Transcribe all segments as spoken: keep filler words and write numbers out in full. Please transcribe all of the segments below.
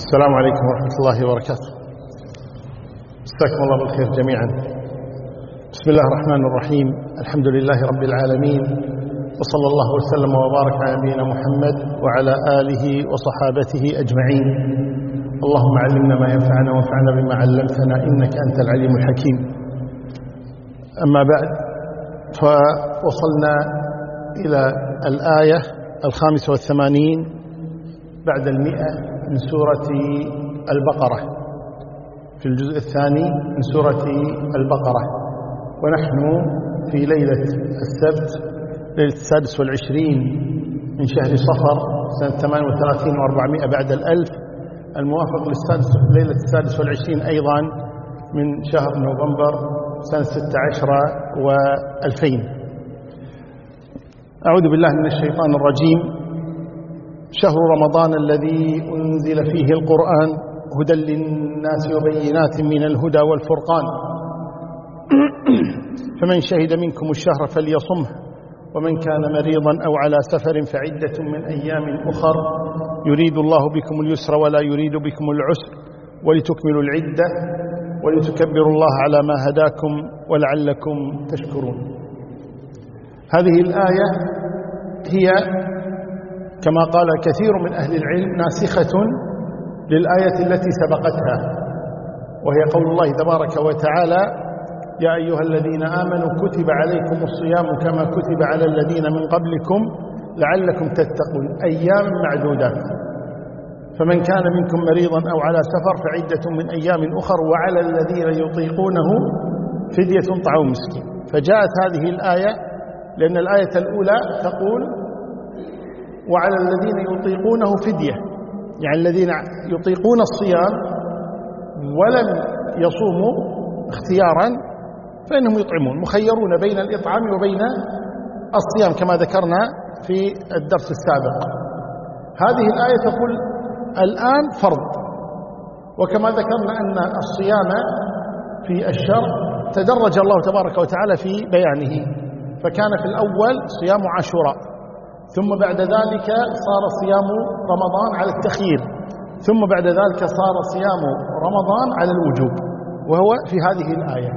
السلام عليكم ورحمة الله وبركاته. مساكم الله بالخير جميعا. بسم الله الرحمن الرحيم. الحمد لله رب العالمين، وصلى الله وسلم وبارك على نبينا محمد وعلى آله وصحابته أجمعين. اللهم علمنا ما ينفعنا وانفعنا بما علمتنا إنك أنت العليم الحكيم. أما بعد، فوصلنا إلى الآية الخامسة والثمانين بعد المئة من سورة البقرة، في الجزء الثاني من سورة البقرة، ونحن في ليلة السبت، ليلة السادس والعشرين من شهر صفر سنة ثمان وثلاثين وأربعمائة بعد الألف، الموافق للسادس ليلة السادس والعشرين أيضا من شهر نوفمبر سنة ستة عشر وألفين. أعوذ بالله من الشيطان الرجيم. شهر رمضان الذي أنزل فيه القرآن هدى للناس وبينات من الهدى والفرقان، فمن شهد منكم الشهر فليصمه، ومن كان مريضا أو على سفر فعدة من أيام أخر، يريد الله بكم اليسر ولا يريد بكم العسر، ولتكملوا العدة ولتكبروا الله على ما هداكم ولعلكم تشكرون. هذه الآية هي كما قال كثير من أهل العلم ناسخة للآية التي سبقتها، وهي قول الله تبارك وتعالى: يا أيها الذين آمنوا كتب عليكم الصيام كما كتب على الذين من قبلكم لعلكم تتقون أيام معدودات، فمن كان منكم مريضا أو على سفر فعدة من أيام أخر، وعلى الذين يطيقونه فدية طعام مسكين. فجاءت هذه الآية لأن الآية الأولى تقول: وعلى الذين يطيقونه فدية، يعني الذين يطيقون الصيام ولم يصوموا اختيارا فإنهم يطعمون، مخيرون بين الإطعام وبين الصيام كما ذكرنا في الدرس السابق. هذه الآية تقول الآن فرض، وكما ذكرنا أن الصيام في الشرع تدرج الله تبارك وتعالى في بيانه، فكان في الأول صيام عاشوراء، ثم بعد ذلك صار صيام رمضان على التخيير، ثم بعد ذلك صار صيام رمضان على الوجوب، وهو في هذه الآية: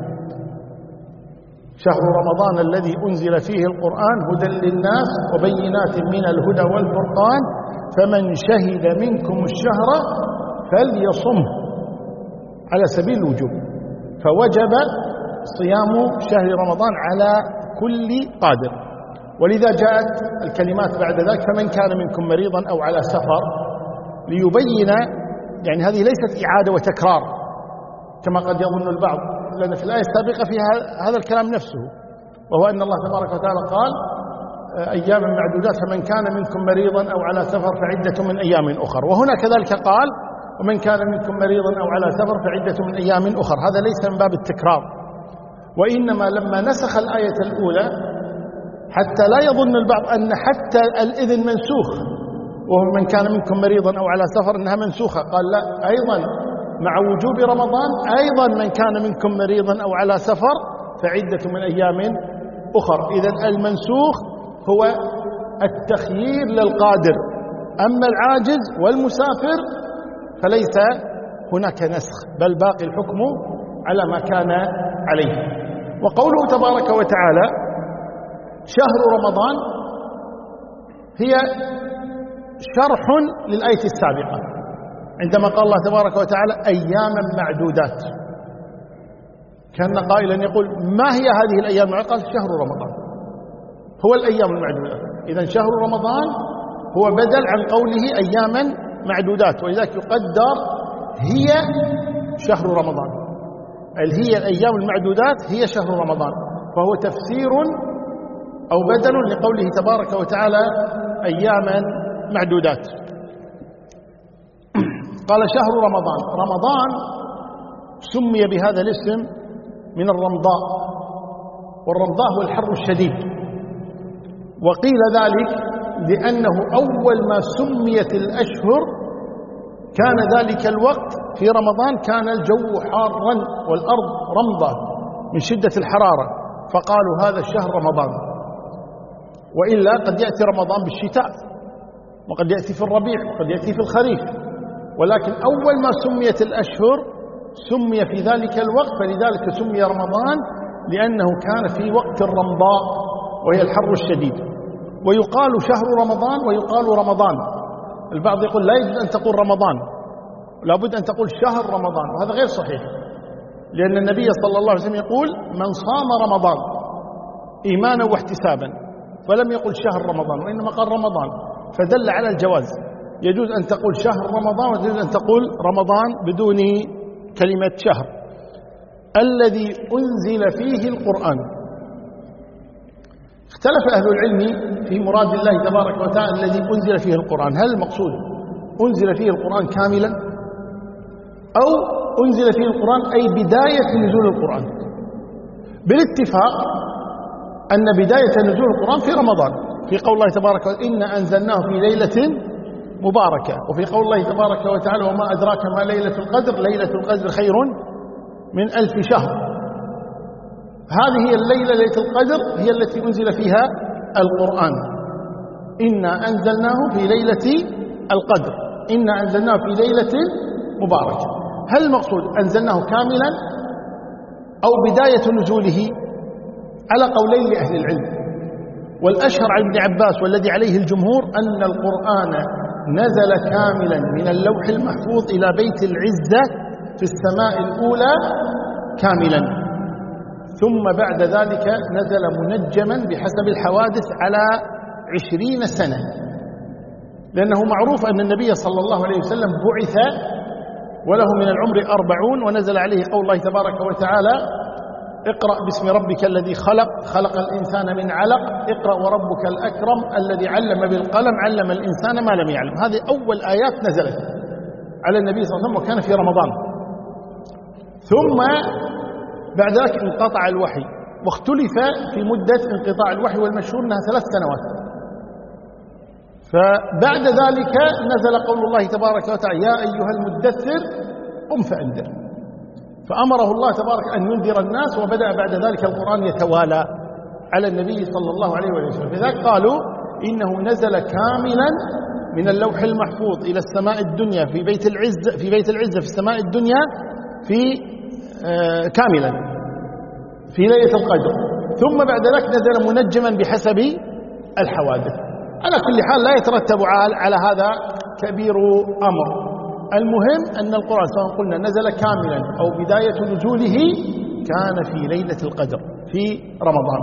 شهر رمضان الذي أنزل فيه القرآن هدى للناس وبينات من الهدى والفرقان، فمن شهد منكم الشهر فليصمه، على سبيل الوجوب، فوجب صيام شهر رمضان على كل قادر. ولذا جاءت الكلمات بعد ذلك: فمن كان منكم مريضا أو على سفر، ليبين، يعني هذه ليست إعادة وتكرار كما قد يظن البعض، لأن في الآية السابقة فيها هذا الكلام نفسه، وهو أن الله تبارك وتعالى قال: أيام معدودات، فمن كان منكم مريضا أو على سفر فعدة من أيام أخر. وهنا كذلك قال: ومن كان منكم مريضا أو على سفر فعدة من أيام أخر. هذا ليس من باب التكرار، وإنما لما نسخ الآية الأولى حتى لا يظن البعض أن حتى الإذن منسوخ، وهو من كان منكم مريضا أو على سفر أنها منسوخة، قال لا، أيضا مع وجوب رمضان أيضا من كان منكم مريضا أو على سفر فعدة من أيام أخر. إذن المنسوخ هو التخيير للقادر، أما العاجز والمسافر فليس هناك نسخ، بل باقي الحكم على ما كان عليه. وقوله تبارك وتعالى شهر رمضان هي شرح للآية السابقة، عندما قال الله تبارك وتعالى أياما معدودات، كان قائلا يقول: ما هي هذه الأيام المعدودات؟ قال: شهر رمضان هو الأيام المعدودات. إذن شهر رمضان هو بدل عن قوله أياما معدودات، ولذلك يقدر هي شهر رمضان، هي الأيام المعدودات هي شهر رمضان، فهو تفسير أو بدل لقوله تبارك وتعالى أياما معدودات. قال شهر رمضان. رمضان سمي بهذا الاسم من الرمضاء، والرمضاء هو الحر الشديد، وقيل ذلك لأنه أول ما سميت الأشهر كان ذلك الوقت في رمضان كان الجو حارا والأرض رمضة من شدة الحرارة، فقالوا هذا الشهر رمضان. وإلا قد يأتي رمضان بالشتاء، وقد يأتي في الربيع، وقد يأتي في الخريف، ولكن أول ما سميت الأشهر سمي في ذلك الوقت، فلذلك سمي رمضان لأنه كان في وقت الرمضاء وهي الحر الشديد. ويقال شهر رمضان ويقال رمضان. البعض يقول لا يجوز أن تقول رمضان، لابد أن تقول شهر رمضان، وهذا غير صحيح، لأن النبي صلى الله عليه وسلم يقول من صام رمضان إيمانا واحتسابا، فلم يقل شهر رمضان وإنما قال رمضان، فدل على الجواز. يجوز أن تقول شهر رمضان ويجوز أن تقول رمضان بدون كلمة شهر. الذي أنزل فيه القرآن. اختلف أهل العلم في مراد الله تبارك وتعالى الذي أنزل فيه القرآن، هل المقصود أنزل فيه القرآن كاملا أو أنزل فيه القرآن أي بداية نزول القرآن؟ بالاتفاق أن بداية نزول القرآن في رمضان، في قول الله تبارك وتعالى إنا أنزلناه في ليلة مباركة، وفي قول الله تبارك وتعالى وما أدراك ما ليلة القدر، ليلة القدر خير من ألف شهر. هذه الليلة ليلة القدر هي التي أنزل فيها القرآن. إنا أنزلناه في ليلة القدر، إنا أنزلناه في ليلة مباركة. هل المقصود أنزلناه كاملا أو بداية نزوله؟ على قولين لأهل العلم، والأشهر عن ابن عباس والذي عليه الجمهور أن القرآن نزل كاملا من اللوح المحفوظ إلى بيت العزة في السماء الأولى كاملا، ثم بعد ذلك نزل منجما بحسب الحوادث على عشرين سنة، لأنه معروف أن النبي صلى الله عليه وسلم بعث وله من العمر أربعون، ونزل عليه قول الله تبارك وتعالى اقرأ باسم ربك الذي خلق خلق الإنسان من علق اقرأ وربك الأكرم الذي علم بالقلم علم الإنسان ما لم يعلم. هذه أول آيات نزلت على النبي صلى الله عليه وسلم وكان في رمضان. ثم بعد ذلك انقطع الوحي، واختلف في مدة انقطاع الوحي، والمشهور أنها ثلاث سنوات. فبعد ذلك نزل قول الله تبارك وتعالى يا أيها المدثر قم فأنذر، فأمره الله تبارك أن ينذر الناس، وبدأ بعد ذلك القرآن يتوالى على النبي صلى الله عليه وسلم. لذلك قالوا إنه نزل كاملا من اللوح المحفوظ إلى السماء الدنيا في بيت العزة في بيت العزة في السماء الدنيا في آه كاملا في ليلة القدر، ثم بعد ذلك نزل منجما بحسب الحوادث. على كل حال لا يترتب على هذا كبير أمر، المهم أن القرآن سواء قلنا نزل كاملا أو بداية نزوله كان في ليلة القدر في رمضان.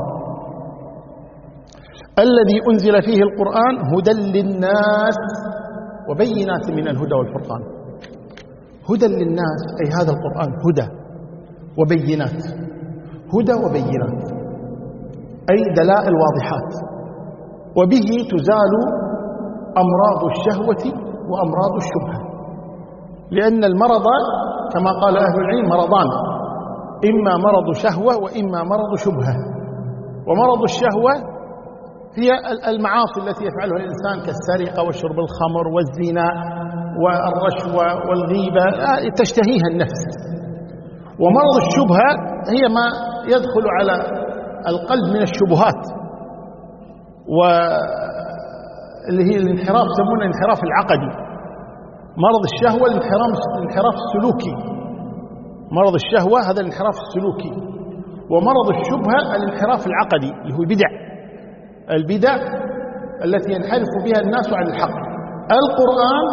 الذي أنزل فيه القرآن هدى للناس وبينات من الهدى والفرقان. هدى للناس أي هذا القرآن هدى وبينات، هدى وبينات أي دلائل واضحات، وبه تزال أمراض الشهوة وأمراض الشبهة، لأن المرض كما قال أهل العلم مرضان، إما مرض شهوة وإما مرض شبهة. ومرض الشهوة هي المعاصي التي يفعلها الإنسان كالسرقة وشرب الخمر والزنا والرشوة والغيبة تشتهيها النفس. ومرض الشبهة هي ما يدخل على القلب من الشبهات، واللي هي الانحراف يسمونه الانحراف العقدي. مرض الشهوة الانحراف السلوكي، مرض الشهوة هذا الانحراف السلوكي. ومرض الشبهة الانحراف العقدي اللي هو بدع، البدع التي ينحرف بها الناس عن الحق. القرآن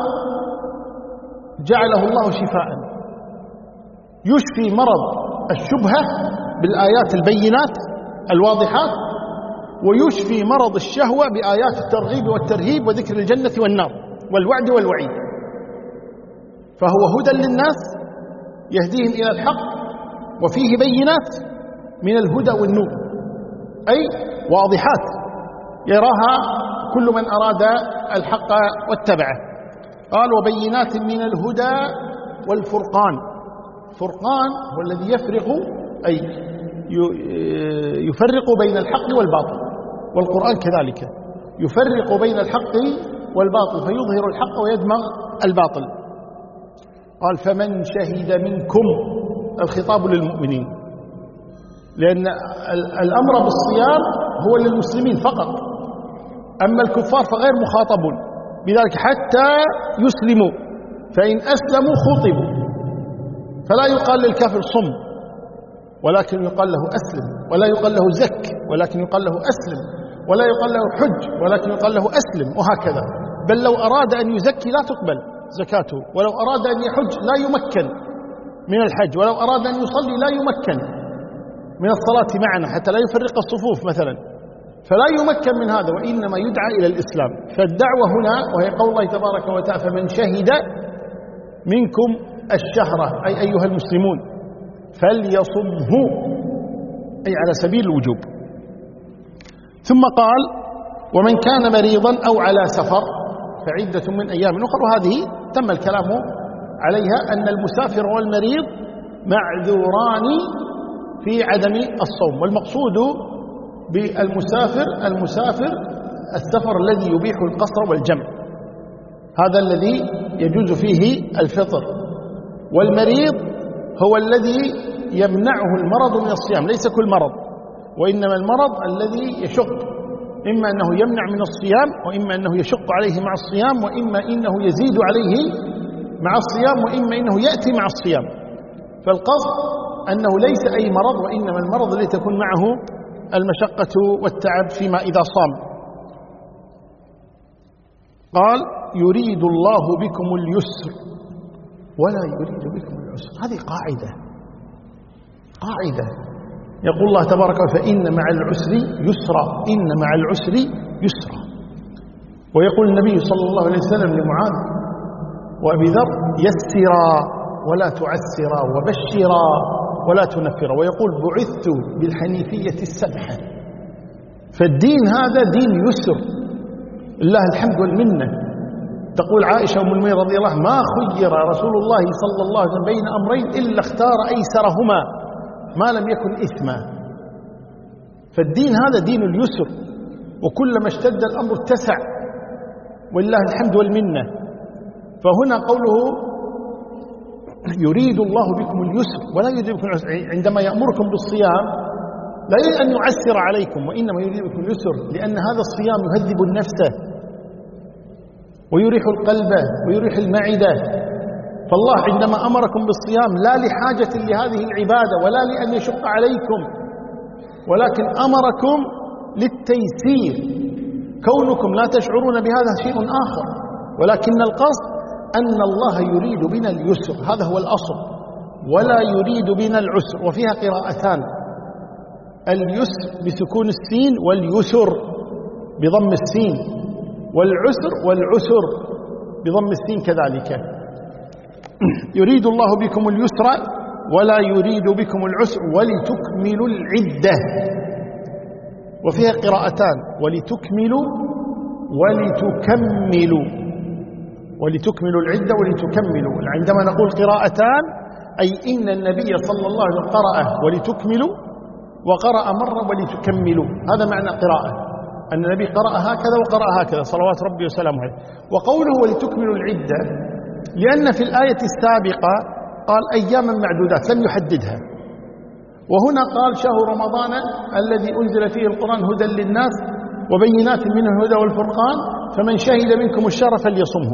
جعله الله شفاء، يشفي مرض الشبهة بالآيات البينات الواضحات، ويشفي مرض الشهوة بآيات الترغيب والترهيب وذكر الجنة والنار والوعد والوعيد. فهو هدى للناس يهديهم إلى الحق، وفيه بينات من الهدى والنور أي واضحات يراها كل من أراد الحق واتبعه. قال وبينات من الهدى والفرقان. فرقان هو الذي يفرق أي يفرق بين الحق والباطل، والقرآن كذلك يفرق بين الحق والباطل فيظهر الحق ويدمغ الباطل. قال فمن شهد منكم، الخطاب للمؤمنين، لأن الأمر بالصيام هو للمسلمين فقط، أما الكفار فغير مخاطبون بذلك حتى يسلموا. فإن أسلموا خطبوا، فلا يقال للكافر صم، ولكن يقال له أسلم، ولا يقال له زك، ولكن يقال له أسلم، ولا يقال له حج، ولكن يقال له أسلم، وهكذا. بل لو أراد أن يزكي لا تقبل زكاته، ولو أراد أن يحج لا يمكن من الحج، ولو أراد أن يصلي لا يمكن من الصلاة معنا حتى لا يفرق الصفوف مثلا، فلا يمكن من هذا، وإنما يدعى إلى الإسلام. فالدعوة هنا وهي قول الله تبارك وتعالى فمن شهد منكم الشهر أي أيها المسلمون فليصمه، أي على سبيل الوجوب. ثم قال ومن كان مريضا أو على سفر فعدة من أيام أخرى، وهذه تم الكلام عليها أن المسافر والمريض معذوران في عدم الصوم. والمقصود بالمسافر المسافر السفر الذي يبيح القصر والجمع، هذا الذي يجوز فيه الفطر. والمريض هو الذي يمنعه المرض من الصيام، ليس كل مرض، وإنما المرض الذي يشق، إما أنه يمنع من الصيام، وإما أنه يشق عليه مع الصيام، وإما إنه يزيد عليه مع الصيام، وإما إنه يأتي مع الصيام. فالقصد أنه ليس أي مرض، وإنما المرض الذي تكون معه المشقة والتعب فيما إذا صام. قال يريد الله بكم اليسر ولا يريد بكم العسر. هذه قاعدة قاعدة يقول الله تبارك وتعالى فإن مع العسر يسرا، إن مع العسر يسرا. ويقول النبي صلى الله عليه وسلم لمعاذ وأبي ذر يسرا ولا تعسرا، وبشرا ولا تنفرا. ويقول بعثت بالحنيفية السمحة. فالدين هذا دين يسر، الله الحمد والمنة. تقول عائشة أم المؤمنين رضي الله عنها ما خير رسول الله صلى الله عليه وسلم بين أمرين إلا اختار أيسرهما ما لم يكن إثما. فالدين هذا دين اليسر، وكلما اشتد الأمر اتسع، والله الحمد والمنة. فهنا قوله يريد الله بكم اليسر ولا يريد بكم العسر، عندما يأمركم بالصيام لا يريد أن يعسر عليكم، وإنما يريد بكم اليسر، لأن هذا الصيام يهذب النفس ويريح القلب ويريح المعدة. فالله عندما أمركم بالصيام لا لحاجة لهذه العبادة ولا لأن يشق عليكم، ولكن أمركم للتيسير. كونكم لا تشعرون بهذا شيء آخر، ولكن القصد أن الله يريد بنا اليسر، هذا هو الأصل، ولا يريد بنا العسر. وفيها قراءتان، اليسر بسكون السين واليسر بضم السين، والعسر والعسر بضم السين كذلك. يريد الله بكم اليسر ولا يريد بكم العسر ولتكملوا العدة. وفيها قراءتان ولتكملوا ولتكملوا، ولتكملوا العدة ولتكملوا. عندما نقول قراءتان أي إن النبي صلى الله عليه وسلم قرأ ولتكملوا وقرأ مرة ولتكملوا، هذا معنى قراءة، أن النبي قرأ هكذا وقرأ هكذا صلوات ربي وسلامه عليه. وقوله ولتكملوا العدة لأن في الآية السابقة قال أياما معدودات لم يحددها، وهنا قال شهر رمضان الذي أنزل فيه القرآن هدى للناس وبينات منه الهدى والفرقان فمن شهد منكم الشهر فليصمه.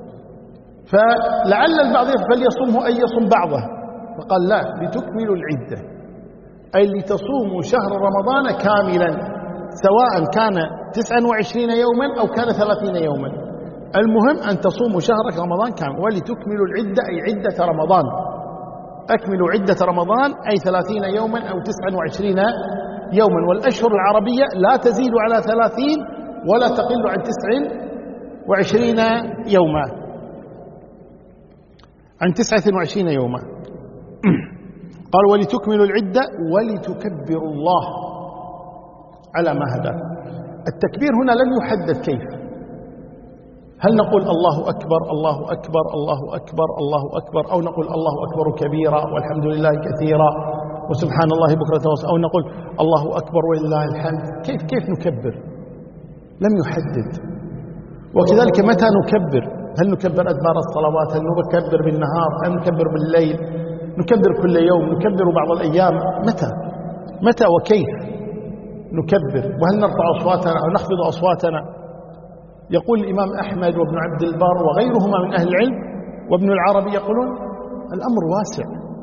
فلعل البعض فليصمه أي يصم بعضه، فقال لا لتكملوا العدة أي لتصوموا شهر رمضان كاملا، سواء كان تسعة وعشرين يوما أو كان ثلاثين يوما، المهم أن تصوموا شهرك رمضان كامل. ولتكملوا العدة أي عدة رمضان، أكملوا عدة رمضان أي ثلاثين يوما أو تسعة وعشرين يوما. والأشهر العربية لا تزيد على ثلاثين ولا تقل عن تسع وعشرين يوما، عن تسعة وعشرين يوما. قال ولتكملوا العدة ولتكبروا الله على ما هداكم. التكبير هنا لم يحدد كيف، هل نقول الله أكبر الله أكبر الله أكبر الله أكبر، أو نقول الله أكبر كبيرا والحمد لله كثيرا وسبحان الله بكرة وأصيلا، أو نقول الله أكبر ولله الحمد. كيف كيف نكبر؟ لم يحدد. وكذلك متى نكبر؟ هل نكبر أدبار الصلوات؟ هل نكبر بالنهار؟ هل نكبر بالليل؟ نكبر كل يوم؟ نكبر بعض الأيام؟ متى متى وكيف نكبر؟ وهل نرفع أصواتنا أو نخفض أصواتنا؟ يقول الإمام أحمد وابن عبد البر وغيرهما من أهل العلم وابن العربي يقولون الأمر واسع.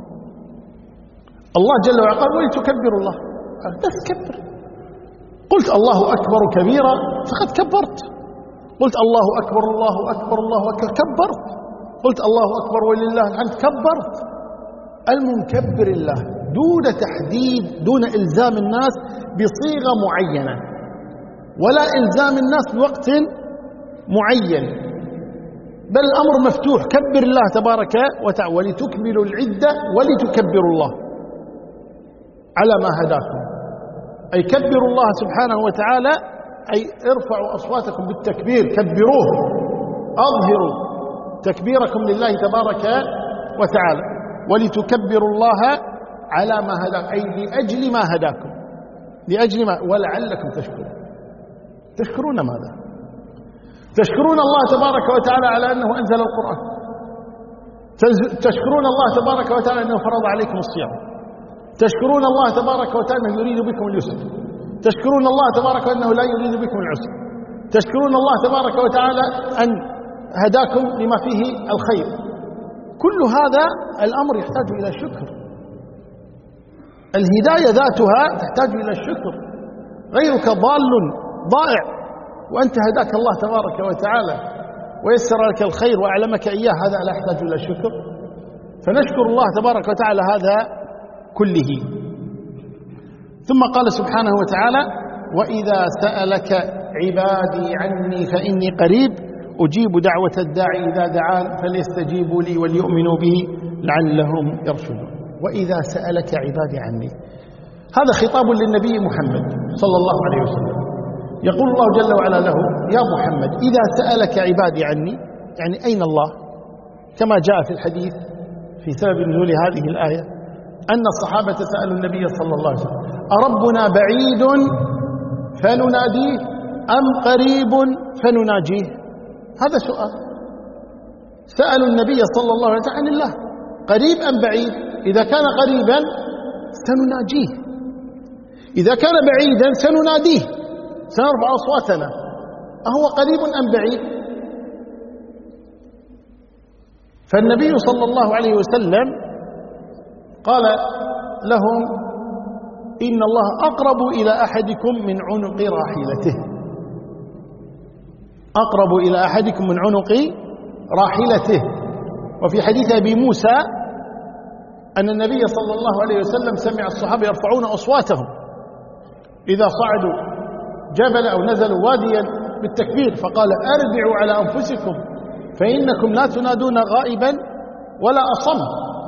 الله جل وعلا قال ولتكبروا الله، بس كبر. قلت الله أكبر كبيرا فقد كبرت، قلت الله أكبر الله أكبر الله أكبر كبرت، قلت الله أكبر ولله الحمد كبرت. المكبر الله دون تحديد، دون إلزام الناس بصيغة معينة ولا إلزام الناس بوقت معين، بل الأمر مفتوح. كبر الله تبارك وتعالى ولتكملوا العدة ولتكبروا الله على ما هداكم، أي كبروا الله سبحانه وتعالى، أي ارفعوا أصواتكم بالتكبير، كبروه، أظهروا تكبيركم لله تبارك وتعالى، ولتكبروا الله على ما هداكم، أي لأجل ما هداكم، لأجل ما، ولعلكم تشكرون. تشكرون ماذا؟ تشكرون الله تبارك وتعالى على أنه أنزل القرآن، تشكرون الله تبارك وتعالى أنه فرض عليكم الصيام، تشكرون الله تبارك وتعالى أنه يريد بكم اليسر، تشكرون الله تبارك وأنه لا يريد بكم العسر، تشكرون الله تبارك وتعالى أن هداكم لما فيه الخير. كل هذا الأمر يحتاج إلى شكر، الهداية ذاتها تحتاج إلى الشكر. غيرك ضال ضائع وأنت هداك الله تبارك وتعالى ويسر لك الخير وأعلمك إياه، هذا لا يحتاج إلى شكر. فنشكر الله تبارك وتعالى هذا كله. ثم قال سبحانه وتعالى وإذا سألك عبادي عني فإني قريب أجيب دعوة الداعي إذا دعان فليستجيبوا لي وليؤمنوا به لعلهم يرشدون. وإذا سألك عبادي عني، هذا خطاب للنبي محمد صلى الله عليه وسلم. يقول الله جل وعلا له يا محمد إذا سألك عبادي عني، يعني أين الله؟ كما جاء في الحديث في سبب نزول هذه الآية أن الصحابة سألوا النبي صلى الله عليه وسلم أربنا بعيد فنناديه أم قريب فنناجيه؟ هذا سؤال. سألوا النبي صلى الله عليه وسلم عن الله، قريب أم بعيد؟ إذا كان قريبا سنناجيه، إذا كان بعيدا سنناديه، سنرفع أصواتنا. أهو قريب أم بعيد؟ فالنبي صلى الله عليه وسلم قال لهم إن الله أقرب إلى أحدكم من عنق راحلته، أقرب إلى أحدكم من عنق راحلته. وفي حديث أبي موسى أن النبي صلى الله عليه وسلم سمع الصحابة يرفعون أصواتهم إذا صعدوا جبل أو نزلوا واديا بالتكبير، فقال أربعوا على أنفسكم فإنكم لا تنادون غائبا ولا أصم،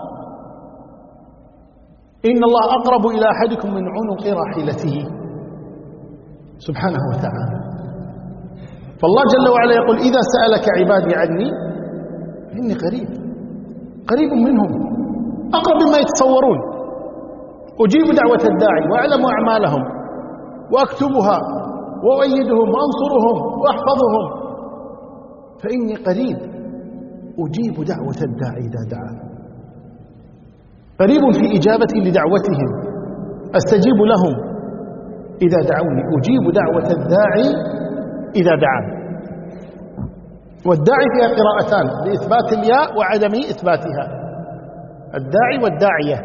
إن الله أقرب إلى أحدكم من عنق راحلته سبحانه وتعالى. فالله جل وعلا يقول إذا سألك عبادي عني إني قريب، قريب منهم، أقرب مما يتصورون. أجيب دعوة الداعي وأعلم أعمالهم وأكتبها وأؤيدهم وأنصرهم وأحفظهم، فإني قريب أجيب دعوة الداعي إذا دعا، قريب في إجابتي لدعوتهم، أستجيب لهم إذا دعوني، أجيب دعوة الداعي إذا دعا. والداعي فيها قراءتان بإثبات الياء وعدم إثباتها، الداعي والداعية.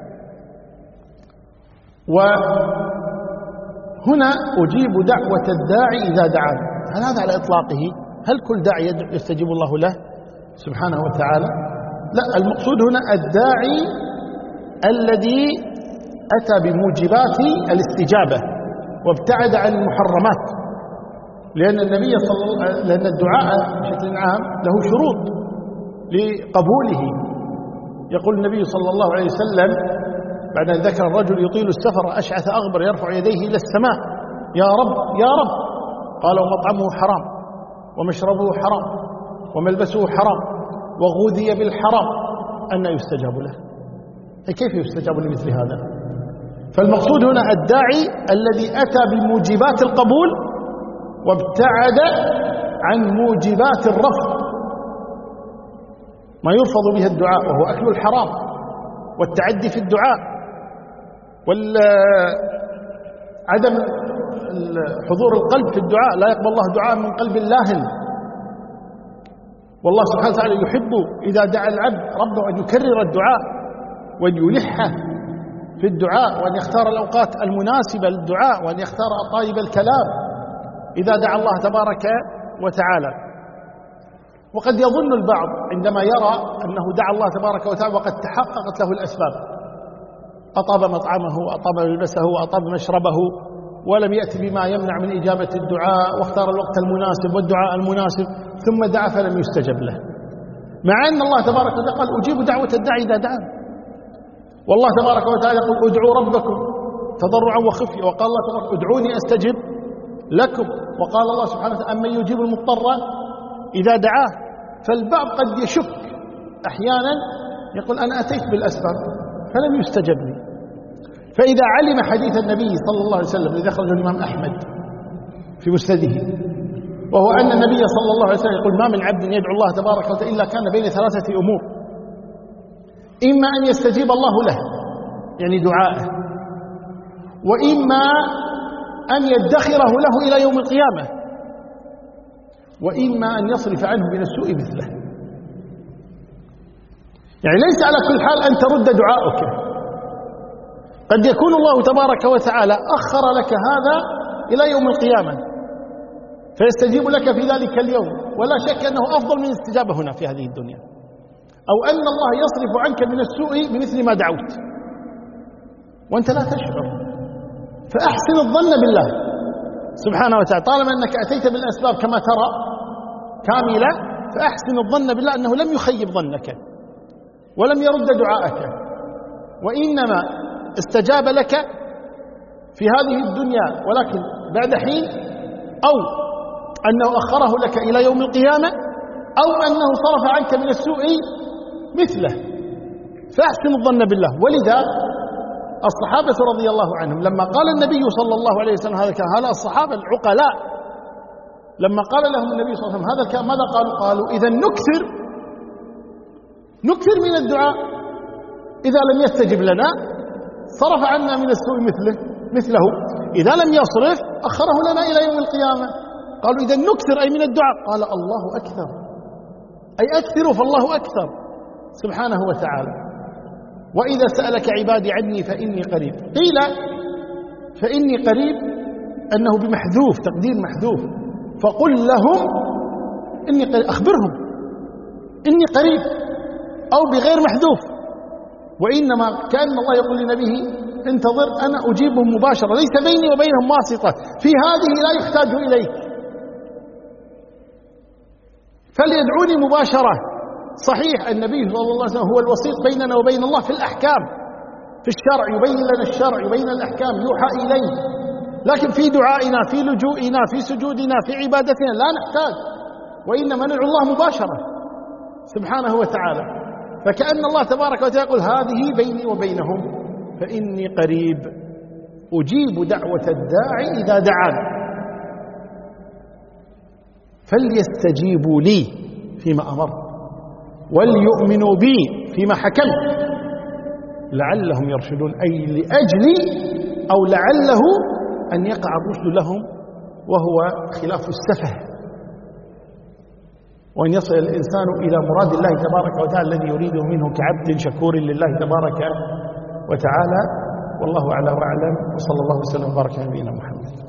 وهنا أجيب دعوة الداعي إذا دعان، هل هذا على إطلاقه؟ هل كل داعي يستجيب الله له سبحانه وتعالى؟ لا، المقصود هنا الداعي الذي أتى بموجبات الاستجابة وابتعد عن المحرمات، لأن النبي صلى الله عليه وسلم، لأن الدعاء بشكل عام له شروط لقبوله. يقول النبي صلى الله عليه وسلم بعد أن ذكر الرجل يطيل السفر أشعث أغبر يرفع يديه إلى السماء يا رب يا رب، قال ومطعمه حرام ومشربه حرام وملبسه حرام وغذي بالحرام أن يستجاب له. كيف يستجاب لمثل هذا؟ فالمقصود هنا الداعي الذي أتى بموجبات القبول وابتعد عن موجبات الرفض، ما يرفض به الدعاء وهو أكل الحرام والتعدي في الدعاء وعدم حضور القلب في الدعاء، لا يقبل الله دعاء من قلب لاهن. والله سبحانه وتعالى يحب إذا دعا العبد ربه أن يكرر الدعاء وأن يلحه في الدعاء وأن يختار الأوقات المناسبة للدعاء وأن يختار طيب الكلام إذا دعا الله تبارك وتعالى. وقد يظن البعض عندما يرى أنه دعا الله تبارك وتعالى وقد تحققت له الأسباب، أطاب مطعمه وأطاب ملبسه وأطاب مشربه ولم يأتي بما يمنع من إجابة الدعاء واختار الوقت المناسب والدعاء المناسب ثم دعا فلم يستجب له، مع أن الله تبارك وتعالى قال أجيب دعوة الداعي إذا دعان. والله تبارك وتعالى يقول ادعوا ربكم تضرعا وخفيا، وقال الله تبارك ادعوني أستجب لكم، وقال الله سبحانه وتعالى أمن يجيب المضطر إذا دعاه. فالبعض قد يشك أحيانا يقول أنا أتيت بالأسباب فلم يستجب لي. فإذا علم حديث النبي صلى الله عليه وسلم الذي أخرجه الإمام أحمد في مسنده، وهو أن النبي صلى الله عليه وسلم يقول ما من عبد يدعو الله تبارك وتعالى إلا كان بين ثلاثة أمور: إما أن يستجيب الله له يعني دعاءه، وإما أن يدخره له إلى يوم القيامة، وإما أن يصرف عنه من السوء مثله. يعني ليس على كل حال أن ترد دعاءك، قد يكون الله تبارك وتعالى أخر لك هذا إلى يوم القيامة فيستجيب لك في ذلك اليوم، ولا شك أنه أفضل من الاستجابة هنا في هذه الدنيا، أو أن الله يصرف عنك من السوء بمثل ما دعوت وأنت لا تشعر. فأحسن الظن بالله سبحانه وتعالى، طالما أنك أتيت بالأسباب كما ترى كاملة، فأحسن الظن بالله أنه لم يخيب ظنك ولم يرد دعاءك، وإنما استجاب لك في هذه الدنيا ولكن بعد حين، أو أنه أخره لك إلى يوم القيامة، أو أنه صرف عنك من السوء مثله. فأحسن الظن بالله. ولذا الصحابة رضي الله عنهم لما قال النبي صلى الله عليه وسلم هذا الكلام، هؤلاء الصحابة العقلاء لما قال لهم النبي صلى الله عليه وسلم هذا الكلام ماذا قالوا؟ قالوا إذا نكثر نكثر من الدعاء، إذا لم يستجب لنا صرف عنا من السوء مثله مثله إذا لم يصرف أخره لنا إلى يوم القيامة. قالوا إذا نكثر أي من الدعاء، قال الله أكثر أي أكثروا فالله أكثر سبحانه وتعالى. وإذا سألك عبادي عني فإني قريب، قيل فإني قريب أنه بمحذوف، تقدير محذوف، فقل لهم إني قريب، أخبرهم إني قريب، أو بغير محذوف. وإنما كأن الله يقول لنبيه انتظر أنا أجيبهم مباشرة، ليس بيني وبينهم واسطة، في هذه لا يحتاج إليك، فليدعوني مباشرة. صحيح النبي صلى الله عليه وسلم هو الوسيط بيننا وبين الله في الأحكام، في الشرع يبين لنا الشرع يبين الأحكام يوحى إليه، لكن في دعائنا في لجوئنا في سجودنا في عبادتنا لا نحتاج، وإنما ندعو الله مباشرة سبحانه وتعالى. فكأن الله تبارك وتعالى يقول هذه بيني وبينهم فإني قريب أجيب دعوة الداعي إذا دعان فليستجيبوا لي فيما أمرت وليؤمنوا بي فيما حكمت لعلهم يرشدون، أي لأجل أو لعله أن يقع الرشد لهم وهو خلاف السفه، وأن يصل الإنسان إلى مراد الله تبارك وتعالى الذي يريده منه كعبد شكور لله تبارك وتعالى. والله أعلى وأعلم، وصلى الله وسلم وبارك على نبينا محمد.